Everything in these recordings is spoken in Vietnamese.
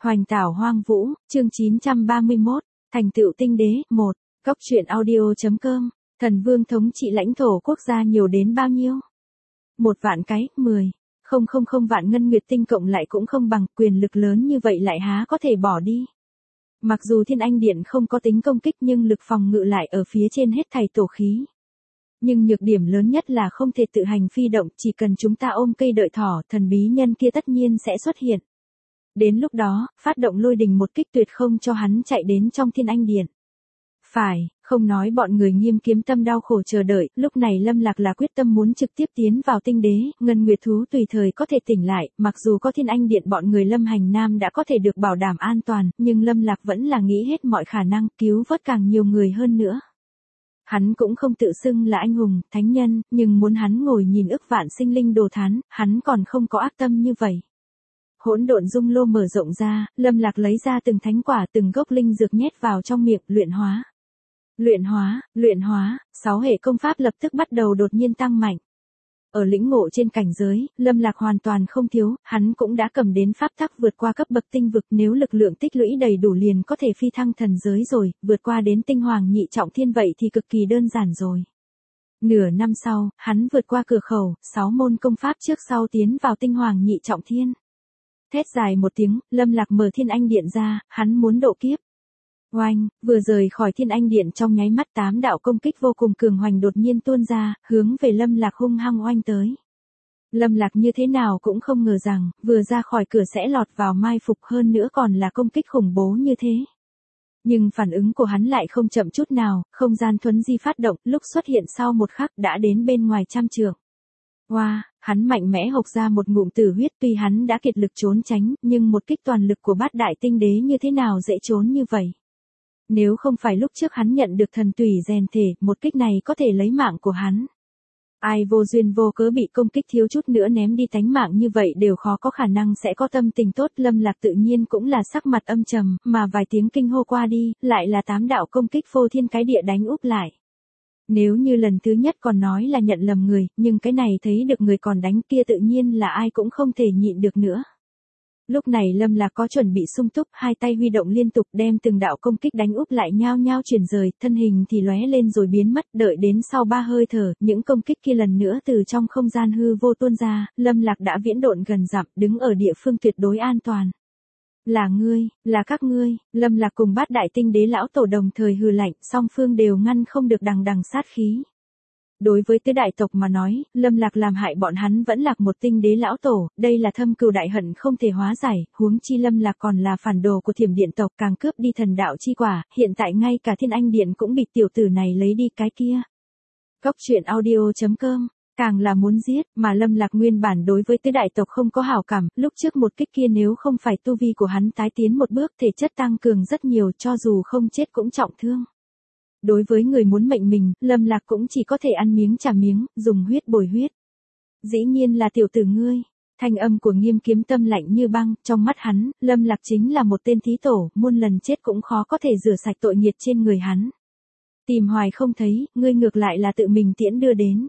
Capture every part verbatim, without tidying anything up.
Hoành tảo hoang vũ, chương chín trăm ba mươi mốt, thành tựu tinh đế, một, Cóc truyện audio.com, thần vương thống trị lãnh thổ quốc gia nhiều đến bao nhiêu? Một vạn cái, mười, không không không vạn ngân nguyệt tinh cộng lại cũng không bằng, quyền lực lớn như vậy lại há có thể bỏ đi. Mặc dù Thiên Anh Điện không có tính công kích nhưng lực phòng ngự lại ở phía trên hết thảy tổ khí. Nhưng nhược điểm lớn nhất là không thể tự hành phi động, chỉ cần chúng ta ôm cây đợi thỏ, thần bí nhân kia tất nhiên sẽ xuất hiện. Đến lúc đó, phát động lôi đình một kích tuyệt không cho hắn chạy đến trong Thiên Anh Điện. Phải, không nói bọn người Nghiêm Kiếm Tâm đau khổ chờ đợi, lúc này Lâm Lạc là quyết tâm muốn trực tiếp tiến vào tinh đế, ngân nguyệt thú tùy thời có thể tỉnh lại, mặc dù có Thiên Anh Điện bọn người Lâm Hành Nam đã có thể được bảo đảm an toàn, nhưng Lâm Lạc vẫn là nghĩ hết mọi khả năng cứu vớt càng nhiều người hơn nữa. Hắn cũng không tự xưng là anh hùng, thánh nhân, nhưng muốn hắn ngồi nhìn ức vạn sinh linh đồ thán, hắn còn không có ác tâm như vậy. Hỗn độn dung lô mở rộng ra, Lâm Lạc lấy ra từng thánh quả, từng gốc linh dược nhét vào trong miệng, luyện hóa. Luyện hóa, luyện hóa, sáu hệ công pháp lập tức bắt đầu đột nhiên tăng mạnh. Ở lĩnh ngộ trên cảnh giới, Lâm Lạc hoàn toàn không thiếu, hắn cũng đã cầm đến pháp tắc vượt qua cấp bậc tinh vực, nếu lực lượng tích lũy đầy đủ liền có thể phi thăng thần giới rồi, vượt qua đến tinh hoàng nhị trọng thiên vậy thì cực kỳ đơn giản rồi. Nửa năm sau, hắn vượt qua cửa khẩu, sáu môn công pháp trước sau tiến vào tinh hoàng nhị trọng thiên. Thét dài một tiếng, Lâm Lạc mở Thiên Anh Điện ra, hắn muốn độ kiếp. Oanh, vừa rời khỏi Thiên Anh Điện trong nháy mắt tám đạo công kích vô cùng cường hoành đột nhiên tuôn ra, hướng về Lâm Lạc hung hăng oanh tới. Lâm Lạc như thế nào cũng không ngờ rằng, vừa ra khỏi cửa sẽ lọt vào mai phục, hơn nữa còn là công kích khủng bố như thế. Nhưng phản ứng của hắn lại không chậm chút nào, không gian thuấn di phát động, lúc xuất hiện sau một khắc đã đến bên ngoài trăm trượng. Wow, hắn mạnh mẽ hộc ra một ngụm tử huyết, tuy hắn đã kiệt lực trốn tránh, nhưng một kích toàn lực của bát đại tinh đế như thế nào dễ trốn như vậy. Nếu không phải lúc trước hắn nhận được thần tùy rèn thể, một kích này có thể lấy mạng của hắn. Ai vô duyên vô cớ bị công kích thiếu chút nữa ném đi tánh mạng như vậy đều khó có khả năng sẽ có tâm tình tốt. Lâm Lạc tự nhiên cũng là sắc mặt âm trầm, mà vài tiếng kinh hô qua đi, lại là tám đạo công kích phô thiên cái địa đánh úp lại. Nếu như lần thứ nhất còn nói là nhận lầm người, nhưng cái này thấy được người còn đánh kia tự nhiên là ai cũng không thể nhịn được nữa. Lúc này Lâm Lạc có chuẩn bị sung túc, hai tay huy động liên tục đem từng đạo công kích đánh úp lại nhao nhao chuyển rời, thân hình thì lóe lên rồi biến mất, đợi đến sau ba hơi thở, những công kích kia lần nữa từ trong không gian hư vô tuôn ra, Lâm Lạc đã viễn độn gần dặm, đứng ở địa phương tuyệt đối an toàn. Là ngươi, là các ngươi, Lâm Lạc cùng bát đại tinh đế lão tổ đồng thời hừ lạnh, song phương đều ngăn không được đằng đằng sát khí. Đối với tứ đại tộc mà nói, Lâm Lạc làm hại bọn hắn vẫn là một tinh đế lão tổ, đây là thâm cừu đại hận không thể hóa giải, huống chi Lâm Lạc còn là phản đồ của Thiểm Điện tộc, càng cướp đi thần đạo chi quả, hiện tại ngay cả Thiên Anh Điện cũng bị tiểu tử này lấy đi cái kia. Cóc truyện audio.com, càng là muốn giết, mà Lâm Lạc nguyên bản đối với tứ đại tộc không có hảo cảm, lúc trước một kích kia nếu không phải tu vi của hắn tái tiến một bước, thể chất tăng cường rất nhiều, cho dù không chết cũng trọng thương. Đối với người muốn mệnh mình, Lâm Lạc cũng chỉ có thể ăn miếng trả miếng, dùng huyết bồi huyết. Dĩ nhiên là tiểu tử ngươi. Thanh âm của Nghiêm Kiếm Tâm lạnh như băng, trong mắt hắn, Lâm Lạc chính là một tên thí tổ, muôn lần chết cũng khó có thể rửa sạch tội nghiệt trên người hắn. Tìm hoài không thấy, ngươi ngược lại là tự mình tiễn đưa đến.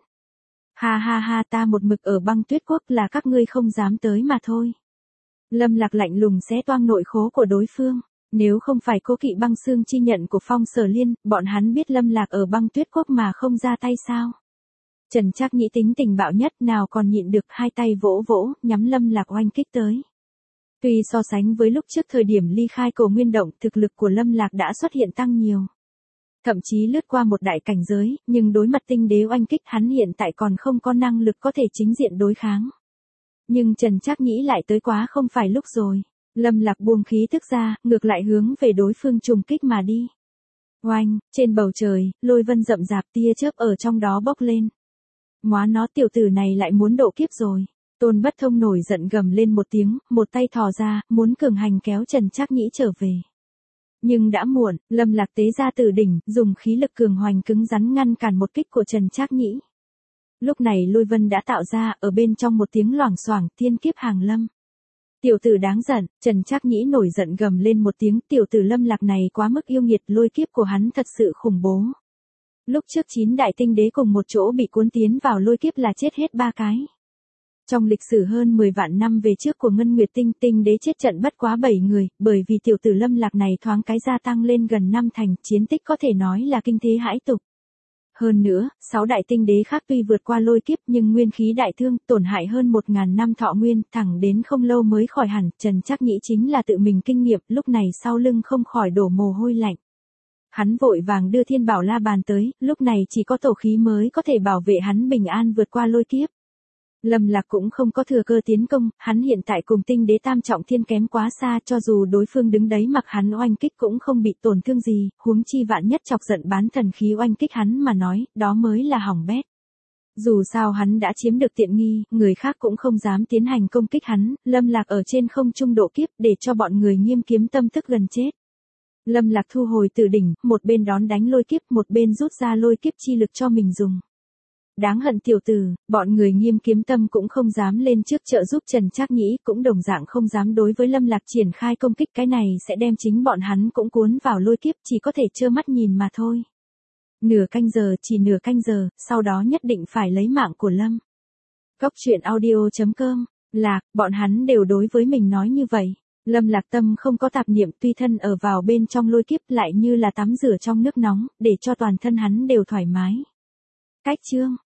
Ha ha ha, ta một mực ở băng tuyết quốc là các ngươi không dám tới mà thôi. Lâm Lạc lạnh lùng xé toang nội khố của đối phương. Nếu không phải cố kỵ băng xương chi nhận của Phong Sở Liên, bọn hắn biết Lâm Lạc ở băng tuyết quốc mà không ra tay sao. Trần Trác Nhĩ tính tình bạo nhất nào còn nhịn được, hai tay vỗ vỗ, nhắm Lâm Lạc oanh kích tới. Tuy so sánh với lúc trước thời điểm ly khai Cổ Nguyên Động, thực lực của Lâm Lạc đã xuất hiện tăng nhiều. Thậm chí lướt qua một đại cảnh giới, nhưng đối mặt tinh đế oanh kích hắn hiện tại còn không có năng lực có thể chính diện đối kháng. Nhưng Trần Trác Nhĩ lại tới quá không phải lúc rồi. Lâm Lạc buông khí thức ra, ngược lại hướng về đối phương trùng kích mà đi. Oanh, trên bầu trời, lôi vân rậm rạp, tia chớp ở trong đó bốc lên. Móa nó, tiểu tử này lại muốn độ kiếp rồi. Tôn Bất Thông nổi giận gầm lên một tiếng, một tay thò ra, muốn cường hành kéo Trần Trác Nhĩ trở về. Nhưng đã muộn, Lâm Lạc tế ra tử đỉnh, dùng khí lực cường hoành cứng rắn ngăn cản một kích của Trần Trác Nhĩ. Lúc này lôi vân đã tạo ra, ở bên trong một tiếng loảng xoảng, thiên kiếp hàng lâm. Tiểu tử đáng giận, Trần Trác Nhĩ nổi giận gầm lên một tiếng, tiểu tử Lâm Lạc này quá mức yêu nghiệt, lôi kiếp của hắn thật sự khủng bố. Lúc trước chín đại tinh đế cùng một chỗ bị cuốn tiến vào lôi kiếp là chết hết ba cái. Trong lịch sử hơn mười vạn năm về trước của Ngân Nguyệt Tinh, Tinh đế chết trận bất quá bảy người, bởi vì tiểu tử Lâm Lạc này thoáng cái gia tăng lên gần năm thành, chiến tích có thể nói là kinh thế hãi tục. Hơn nữa, sáu đại tinh đế khác tuy vượt qua lôi kiếp nhưng nguyên khí đại thương, tổn hại hơn một ngàn năm thọ nguyên, thẳng đến không lâu mới khỏi hẳn, Trần Trác Nhĩ chính là tự mình kinh nghiệm, lúc này sau lưng không khỏi đổ mồ hôi lạnh. Hắn vội vàng đưa Thiên Bảo La Bàn tới, lúc này chỉ có tổ khí mới có thể bảo vệ hắn bình an vượt qua lôi kiếp. Lâm Lạc cũng không có thừa cơ tiến công, hắn hiện tại cùng tinh đế tam trọng thiên kém quá xa, cho dù đối phương đứng đấy mặc hắn oanh kích cũng không bị tổn thương gì, huống chi vạn nhất chọc giận bán thần khí oanh kích hắn mà nói, đó mới là hỏng bét. Dù sao hắn đã chiếm được tiện nghi, người khác cũng không dám tiến hành công kích hắn, Lâm Lạc ở trên không trung độ kiếp để cho bọn người Nghiêm Kiếm Tâm tức gần chết. Lâm Lạc thu hồi Tử đỉnh, một bên đón đánh lôi kiếp, một bên rút ra lôi kiếp chi lực cho mình dùng. Đáng hận tiểu tử, bọn người Nghiêm Kiếm Tâm cũng không dám lên trước trợ giúp Trần Trác Nhĩ, cũng đồng dạng không dám đối với Lâm Lạc triển khai công kích, cái này sẽ đem chính bọn hắn cũng cuốn vào lôi kiếp, chỉ có thể trơ mắt nhìn mà thôi. Nửa canh giờ, chỉ nửa canh giờ, sau đó nhất định phải lấy mạng của Lâm. Góc truyện audio chấm com, Lạc, bọn hắn đều đối với mình nói như vậy. Lâm Lạc tâm không có tạp niệm, tuy thân ở vào bên trong lôi kiếp lại như là tắm rửa trong nước nóng, để cho toàn thân hắn đều thoải mái. Cách chương